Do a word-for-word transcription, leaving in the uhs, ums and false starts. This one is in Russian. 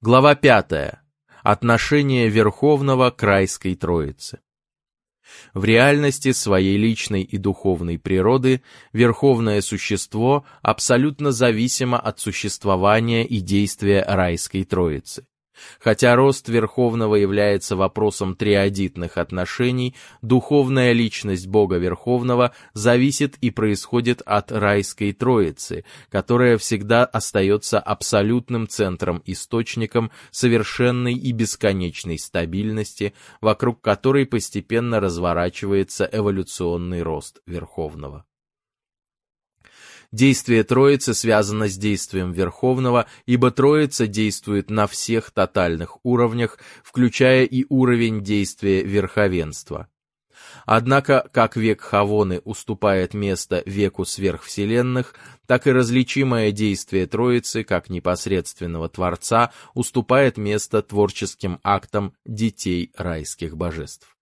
Глава пятая. Отношение Верховного к Райской Троице. В реальности своей личной и духовной природы Верховное Существо абсолютно зависимо от существования и действия Райской Троицы. Хотя рост Верховного является вопросом триадитных отношений, духовная личность Бога Верховного зависит и происходит от Райской Троицы, которая всегда остается абсолютным центром-источником совершенной и бесконечной стабильности, вокруг которой постепенно разворачивается эволюционный рост Верховного. Действие Троицы связано с действием Верховного, ибо Троица действует на всех тотальных уровнях, включая и уровень действия верховенства. Однако, как век Хавоны уступает место веку сверхвселенных, так и различимое действие Троицы, как непосредственного Творца, уступает место творческим актам детей райских божеств.